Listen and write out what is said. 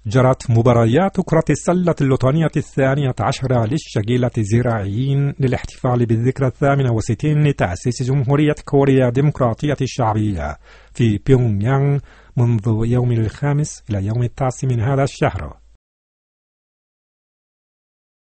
جرت مباريات كرة السلة اللوطانية 12 للشجيلة الزراعيين للاحتفال بالذكرى 68 لتأسيس جمهورية كوريا الديمقراطية الشعبية في بيونغيانغ منذ يوم 5 إلى يوم 9 من هذا الشهر.